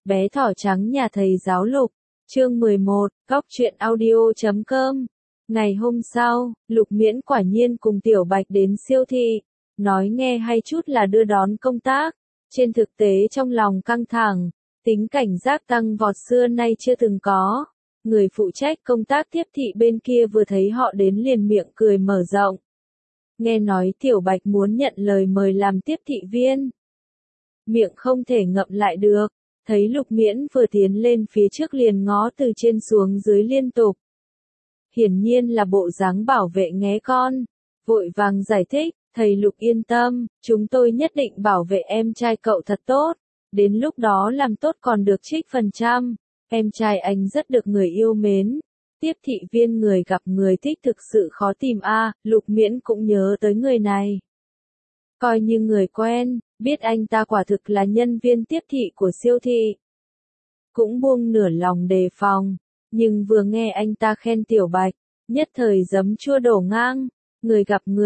Bé thỏ trắng nhà thầy giáo Lục, chương 11, Góc truyện audio.com. Ngày hôm sau, Lục Miễn quả nhiên cùng Tiểu Bạch đến siêu thị, nói nghe hay chút là đưa đón công tác, trên thực tế trong lòng căng thẳng, tính cảnh giác tăng vọt xưa nay chưa từng có. Người phụ trách công tác tiếp thị bên kia vừa thấy họ đến liền miệng cười mở rộng. Nghe nói Tiểu Bạch muốn nhận lời mời làm tiếp thị viên. Miệng không thể ngậm lại được, thấy Lục Miễn vừa tiến lên phía trước liền ngó từ trên xuống dưới liên tục. Hiển nhiên là bộ dáng bảo vệ nghé con, vội vàng giải thích, thầy Lục yên tâm, chúng tôi nhất định bảo vệ em trai cậu thật tốt, đến lúc đó làm tốt còn được trích phần trăm, em trai anh rất được người yêu mến. Tiếp thị viên người gặp người thích thực sự khó tìm a, Lục Miễn cũng nhớ tới người này. Coi như người quen, biết anh ta quả thực là nhân viên tiếp thị của siêu thị. Cũng buông nửa lòng đề phòng, nhưng vừa nghe anh ta khen Tiểu Bạch, nhất thời giấm chua đổ ngang, người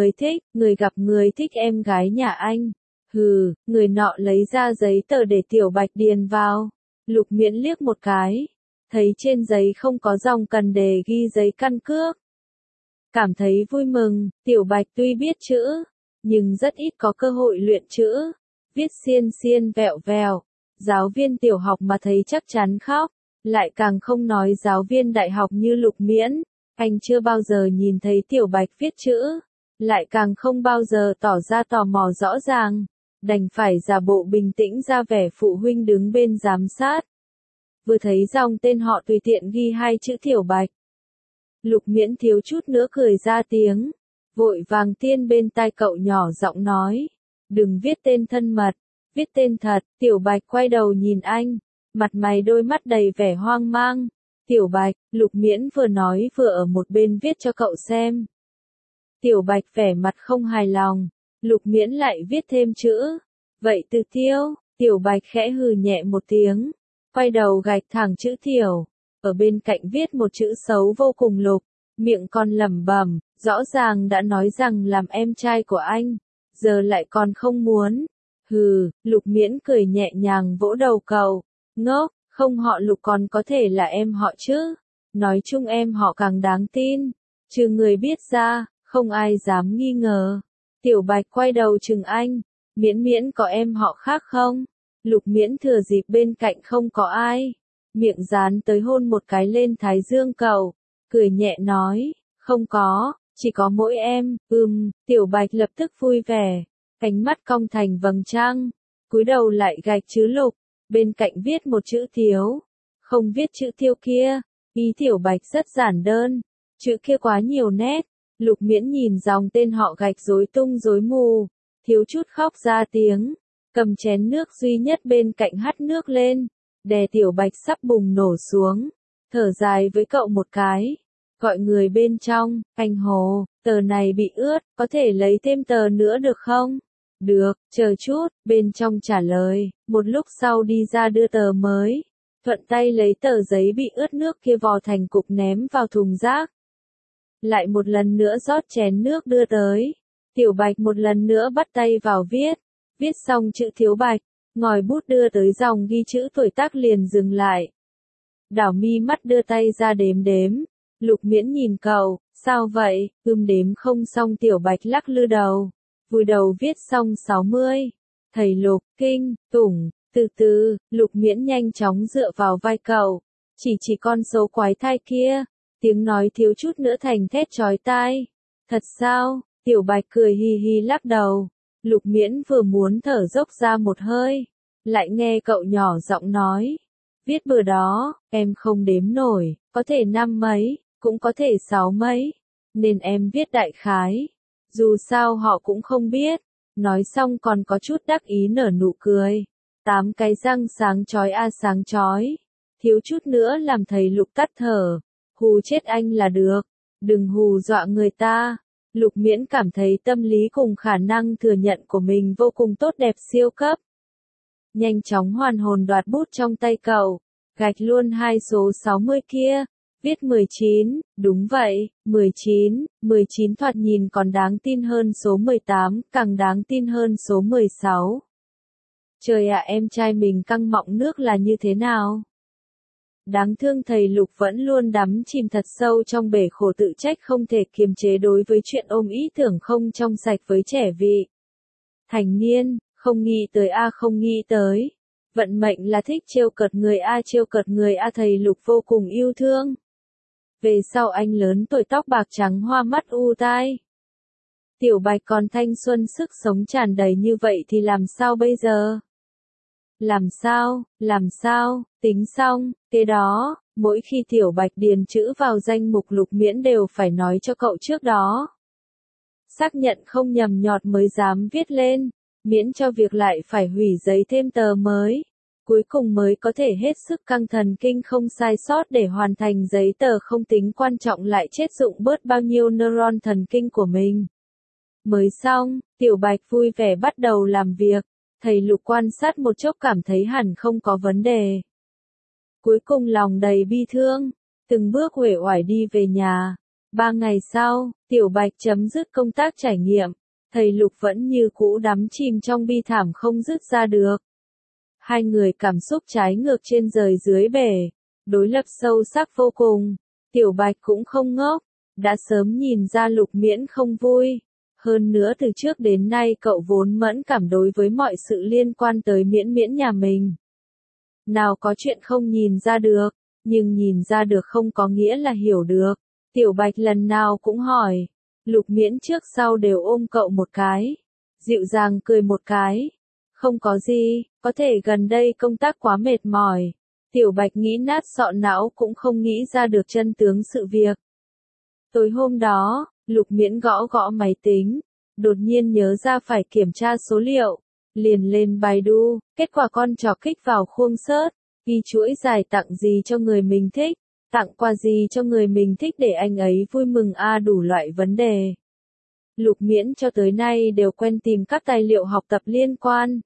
gặp người thích em gái nhà anh. Hừ, người nọ lấy ra giấy tờ để Tiểu Bạch điền vào. Lục Miễn liếc một cái, thấy trên giấy không có dòng cần đề ghi giấy căn cước. Cảm thấy vui mừng, Tiểu Bạch tuy biết chữ, nhưng rất ít có cơ hội luyện chữ, viết xiên xiên vẹo vẹo. Giáo viên tiểu học mà thấy chắc chắn khóc, lại càng không nói giáo viên đại học như Lục Miễn, anh chưa bao giờ nhìn thấy Tiểu Bạch viết chữ, lại càng không bao giờ tỏ ra tò mò rõ ràng, đành phải giả bộ bình tĩnh ra vẻ phụ huynh đứng bên giám sát. Vừa thấy dòng tên họ tùy tiện ghi hai chữ Tiểu Bạch, Lục Miễn thiếu chút nữa cười ra tiếng, vội vàng tiên bên tai cậu nhỏ giọng nói, đừng viết tên thân mật, viết tên thật. Tiểu Bạch quay đầu nhìn anh, mặt mày đôi mắt đầy vẻ hoang mang. Tiểu Bạch, Lục Miễn vừa nói vừa ở một bên viết cho cậu xem. Tiểu Bạch vẻ mặt không hài lòng, Lục Miễn lại viết thêm chữ, vậy Từ Tiêu. Tiểu Bạch khẽ hừ nhẹ một tiếng, quay đầu gạch thẳng chữ Tiểu, ở bên cạnh viết một chữ xấu vô cùng Lục, miệng còn lẩm bẩm, rõ ràng đã nói rằng làm em trai của anh, giờ lại còn không muốn. Hừ, Lục Miễn cười nhẹ nhàng vỗ đầu cậu, ngốc, không họ Lục còn có thể là em họ chứ, nói chung em họ càng đáng tin, trừ người biết ra, không ai dám nghi ngờ. Tiểu Bạch quay đầu chừng anh, Miễn có em họ khác không? Lục Miễn thừa dịp bên cạnh không có ai, miệng dán tới hôn một cái lên thái dương cậu, cười nhẹ nói, không có, chỉ có mỗi em. Tiểu Bạch lập tức vui vẻ, cánh mắt cong thành vầng trăng, cúi đầu lại gạch chữ Lục, bên cạnh viết một chữ Thiếu, không viết chữ Tiêu kia. Ý Tiểu Bạch rất giản đơn, chữ kia quá nhiều nét. Lục Miễn nhìn dòng tên họ gạch rối tung rối mù, thiếu chút khóc ra tiếng, cầm chén nước duy nhất bên cạnh hắt nước lên, đè Tiểu Bạch sắp bùng nổ xuống, thở dài với cậu một cái, gọi người bên trong, anh Hồ, tờ này bị ướt, có thể lấy thêm tờ nữa được không? Được, chờ chút, bên trong trả lời, một lúc sau đi ra đưa tờ mới, thuận tay lấy tờ giấy bị ướt nước kia vò thành cục ném vào thùng rác. Lại một lần nữa rót chén nước đưa tới, Tiểu Bạch một lần nữa bắt tay vào viết xong chữ Thiếu Bạch, ngòi bút đưa tới dòng ghi chữ tuổi tác liền dừng lại. Đảo mi mắt đưa tay ra đếm, Lục Miễn nhìn cậu, sao vậy, đếm không xong. Tiểu Bạch lắc lư đầu, vùi đầu viết xong 60. Thầy Lục, kinh, tủng, từ từ. Lục Miễn nhanh chóng dựa vào vai cậu, chỉ con số quái thai kia, tiếng nói thiếu chút nữa thành thét chói tai. Thật sao? Tiểu Bạch cười hi hi lắc đầu. Lục Miễn vừa muốn thở dốc ra một hơi, lại nghe cậu nhỏ giọng nói, viết bừa đó, em không đếm nổi, có thể 5 mấy, cũng có thể 6 mấy, nên em viết đại khái, dù sao họ cũng không biết. Nói xong còn có chút đắc ý nở nụ cười, 8 cái răng sáng chói sáng chói, thiếu chút nữa làm thầy Lục tắt thở, hù chết anh là được, đừng hù dọa người ta. Lục Miễn cảm thấy tâm lý cùng khả năng thừa nhận của mình vô cùng tốt đẹp siêu cấp. Nhanh chóng hoàn hồn đoạt bút trong tay cậu, gạch luôn hai số 60 kia, viết 19, đúng vậy, 19 thoạt nhìn còn đáng tin hơn số 18, càng đáng tin hơn số 16. Trời ạ, em trai mình căng mọng nước là như thế nào? Đáng thương thầy Lục vẫn luôn đắm chìm thật sâu trong bể khổ tự trách không thể kiềm chế đối với chuyện ôm ý tưởng không trong sạch với trẻ vị thành niên, không nghĩ tới không nghĩ tới. Vận mệnh là thích trêu cợt người trêu cợt người thầy Lục vô cùng yêu thương. Về sau anh lớn tuổi tóc bạc trắng hoa mắt u tai. Tiểu Bạch còn thanh xuân sức sống tràn đầy như vậy thì làm sao bây giờ? Làm sao, tính xong, kế đó, mỗi khi Tiểu Bạch điền chữ vào danh mục Lục Miễn đều phải nói cho cậu trước đó. Xác nhận không nhầm nhọt mới dám viết lên, miễn cho việc lại phải hủy giấy thêm tờ mới. Cuối cùng mới có thể hết sức căng thần kinh không sai sót để hoàn thành giấy tờ không tính quan trọng lại chết dụng bớt bao nhiêu neuron thần kinh của mình. Mới xong, Tiểu Bạch vui vẻ bắt đầu làm việc. Thầy Lục quan sát một chốc cảm thấy hẳn không có vấn đề. Cuối cùng lòng đầy bi thương, từng bước uể oải đi về nhà. 3 ngày sau, Tiểu Bạch chấm dứt công tác trải nghiệm. Thầy Lục vẫn như cũ đắm chìm trong bi thảm không dứt ra được. Hai người cảm xúc trái ngược trên rời dưới bể, đối lập sâu sắc vô cùng. Tiểu Bạch cũng không ngốc, đã sớm nhìn ra Lục Miễn không vui. Hơn nữa từ trước đến nay cậu vốn mẫn cảm đối với mọi sự liên quan tới Miễn nhà mình. Nào có chuyện không nhìn ra được, nhưng nhìn ra được không có nghĩa là hiểu được. Tiểu Bạch lần nào cũng hỏi, Lục Miễn trước sau đều ôm cậu một cái, dịu dàng cười một cái. Không có gì, có thể gần đây công tác quá mệt mỏi. Tiểu Bạch nghĩ nát sọ não cũng không nghĩ ra được chân tướng sự việc. Tối hôm đó, Lục Miễn gõ gõ máy tính, đột nhiên nhớ ra phải kiểm tra số liệu, liền lên Baidu, kết quả con trò kích vào khuôn search, ghi chuỗi dài tặng gì cho người mình thích, tặng quà gì cho người mình thích để anh ấy vui mừng đủ loại vấn đề. Lục Miễn cho tới nay đều quen tìm các tài liệu học tập liên quan.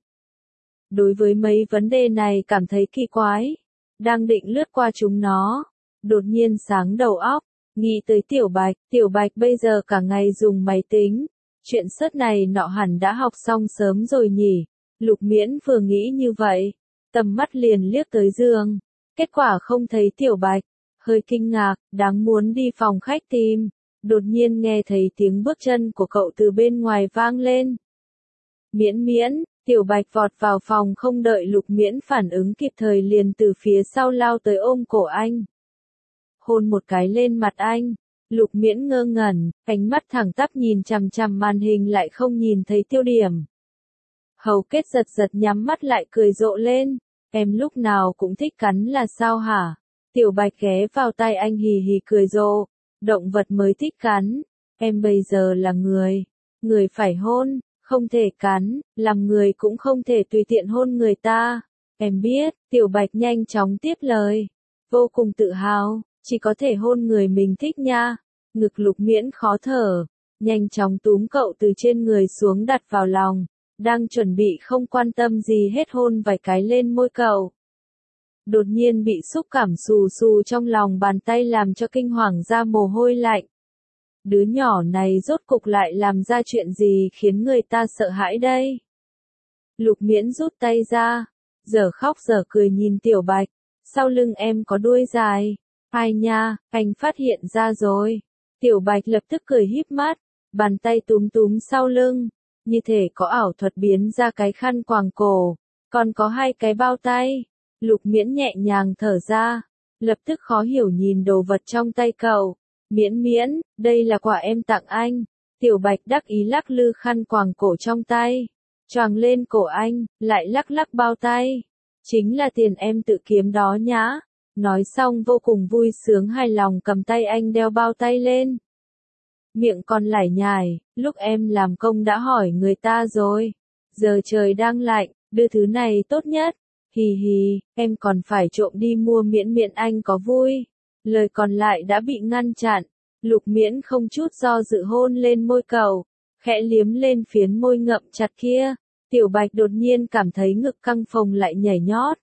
Đối với mấy vấn đề này cảm thấy kỳ quái, đang định lướt qua chúng nó, đột nhiên sáng đầu óc, nghĩ tới Tiểu Bạch bây giờ cả ngày dùng máy tính, chuyện search này nọ hẳn đã học xong sớm rồi nhỉ. Lục Miễn vừa nghĩ như vậy, tầm mắt liền liếc tới giường, kết quả không thấy Tiểu Bạch, hơi kinh ngạc, đáng muốn đi phòng khách tìm, đột nhiên nghe thấy tiếng bước chân của cậu từ bên ngoài vang lên. Miễn, Tiểu Bạch vọt vào phòng không đợi Lục Miễn phản ứng kịp thời liền từ phía sau lao tới ôm cổ anh. Hôn một cái lên mặt anh, Lục Miễn ngơ ngẩn, ánh mắt thẳng tắp nhìn chằm chằm màn hình lại không nhìn thấy tiêu điểm. Hầu Kết giật nhắm mắt lại cười rộ lên, em lúc nào cũng thích cắn là sao hả? Tiểu Bạch ghé vào tai anh hì hì cười rộ, động vật mới thích cắn, em bây giờ là người phải hôn. Không thể cắn, làm người cũng không thể tùy tiện hôn người ta. Em biết, Tiểu Bạch nhanh chóng tiếp lời. Vô cùng tự hào, chỉ có thể hôn người mình thích nha. Ngực Lục Miễn khó thở, nhanh chóng túm cậu từ trên người xuống đặt vào lòng. Đang chuẩn bị không quan tâm gì hết hôn vài cái lên môi cậu. Đột nhiên bị xúc cảm xù xù trong lòng bàn tay làm cho kinh hoàng ra mồ hôi lạnh. Đứa nhỏ này rốt cục lại làm ra chuyện gì khiến người ta sợ hãi đây? Lục Miễn rút tay ra, giờ khóc giờ cười nhìn Tiểu Bạch, sau lưng em có đuôi dài. Ai nha, anh phát hiện ra rồi. Tiểu Bạch lập tức cười híp mắt, bàn tay túm túm sau lưng, như thể có ảo thuật biến ra cái khăn quàng cổ, còn có 2 cái bao tay. Lục Miễn nhẹ nhàng thở ra, lập tức khó hiểu nhìn đồ vật trong tay cậu. Miễn, đây là quà em tặng anh. Tiểu Bạch đắc ý lắc lư khăn quàng cổ trong tay, choàng lên cổ anh, lại lắc lắc bao tay. Chính là tiền em tự kiếm đó nhá. Nói xong vô cùng vui sướng hài lòng cầm tay anh đeo bao tay lên. Miệng còn lải nhải, lúc em làm công đã hỏi người ta rồi. Giờ trời đang lạnh, đưa thứ này tốt nhất. Hì hì, em còn phải trộm đi mua Miễn anh có vui. Lời còn lại đã bị ngăn chặn. Lục Miễn không chút do dự hôn lên môi cậu, khẽ liếm lên phiến môi ngậm chặt kia. Tiểu Bạch đột nhiên cảm thấy ngực căng phồng lại nhảy nhót.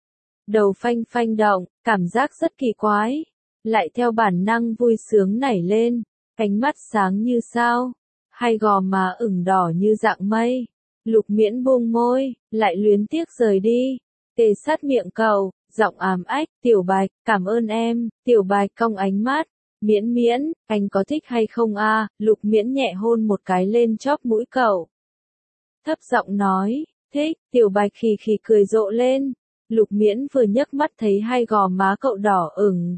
Đầu phanh phanh động, cảm giác rất kỳ quái. Lại theo bản năng vui sướng nảy lên, ánh mắt sáng như sao, hai gò má ửng đỏ như dạng mây. Lục Miễn buông môi, lại luyến tiếc rời đi. Kề sát miệng cậu, giọng ám ách, Tiểu Bạch, cảm ơn em. Tiểu Bạch cong ánh mắt. Miễn Miễn, anh có thích hay không a? Lục Miễn nhẹ hôn một cái lên chóp mũi cậu. Thấp giọng nói, thích. Tiểu Bạch khì khì cười rộ lên. Lục Miễn vừa nhấc mắt thấy hai gò má cậu đỏ ửng.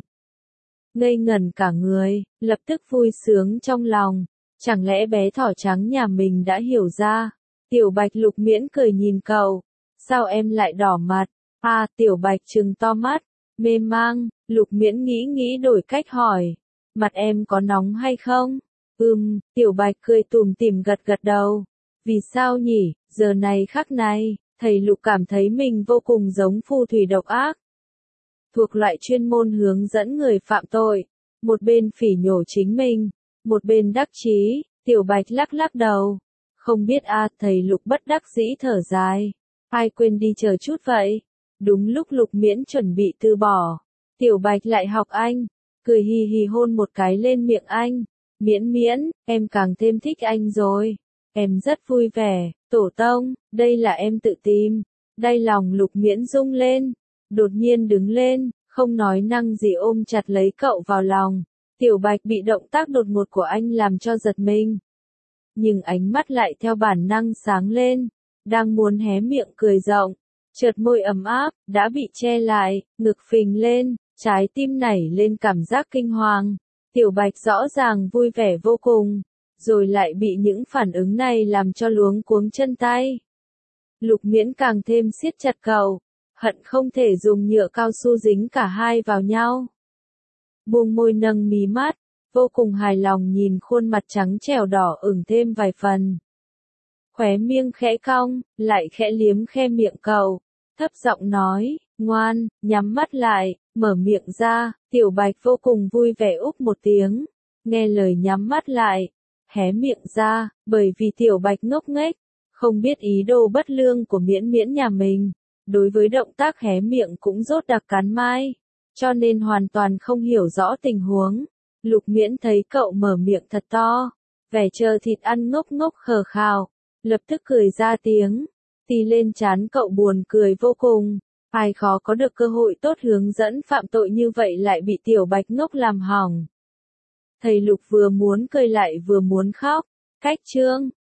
Ngây ngẩn cả người, lập tức vui sướng trong lòng. Chẳng lẽ bé thỏ trắng nhà mình đã hiểu ra? Tiểu Bạch. Lục Miễn cười nhìn cậu. Sao em lại đỏ mặt? À, Tiểu Bạch trừng to mắt, mê mang. Lục Miễn nghĩ đổi cách hỏi. Mặt em có nóng hay không? Tiểu Bạch cười tủm tỉm gật gật đầu. Vì sao nhỉ, giờ này khắc này, thầy Lục cảm thấy mình vô cùng giống phù thủy độc ác. Thuộc loại chuyên môn hướng dẫn người phạm tội. Một bên phỉ nhổ chính mình, một bên đắc chí. Tiểu Bạch lắc lắc đầu. Không biết thầy Lục bất đắc dĩ thở dài. Ai quên đi chờ chút vậy? Đúng lúc Lục Miễn chuẩn bị từ bỏ. Tiểu Bạch lại học anh. Cười hì hì hôn một cái lên miệng anh. Miễn Miễn, em càng thêm thích anh rồi. Em rất vui vẻ, tổ tông, đây là em tự tìm. Đay lòng Lục Miễn rung lên. Đột nhiên đứng lên, không nói năng gì ôm chặt lấy cậu vào lòng. Tiểu Bạch bị động tác đột ngột của anh làm cho giật mình. Nhưng ánh mắt lại theo bản năng sáng lên. Đang muốn hé miệng cười rộng. Chợt môi ấm áp, đã bị che lại, ngực phình lên, trái tim nảy lên cảm giác kinh hoàng. Tiểu Bạch rõ ràng vui vẻ vô cùng. Rồi lại bị những phản ứng này làm cho luống cuống chân tay. Lục Miễn càng thêm siết chặt cậu. Hận không thể dùng nhựa cao su dính cả hai vào nhau. Buông môi nâng mí mắt, vô cùng hài lòng nhìn khuôn mặt trắng trẻo đỏ ửng thêm vài phần. Khóe miệng khẽ cong, lại khẽ liếm khe miệng cậu. Thấp giọng nói, ngoan, nhắm mắt lại, mở miệng ra. Tiểu Bạch vô cùng vui vẻ úp một tiếng. Nghe lời nhắm mắt lại, hé miệng ra, bởi vì Tiểu Bạch ngốc nghếch, không biết ý đồ bất lương của Miễn Miễn nhà mình. Đối với động tác hé miệng cũng rốt đặc cắn mai, cho nên hoàn toàn không hiểu rõ tình huống. Lục Miễn thấy cậu mở miệng thật to, vẻ chờ thịt ăn ngốc ngốc khờ khào, lập tức cười ra tiếng. Tì lên trán cậu buồn cười vô cùng. Ai khó có được cơ hội tốt hướng dẫn phạm tội như vậy lại bị Tiểu Bạch ngốc làm hỏng. Thầy Lục vừa muốn cười lại vừa muốn khóc. Cách chương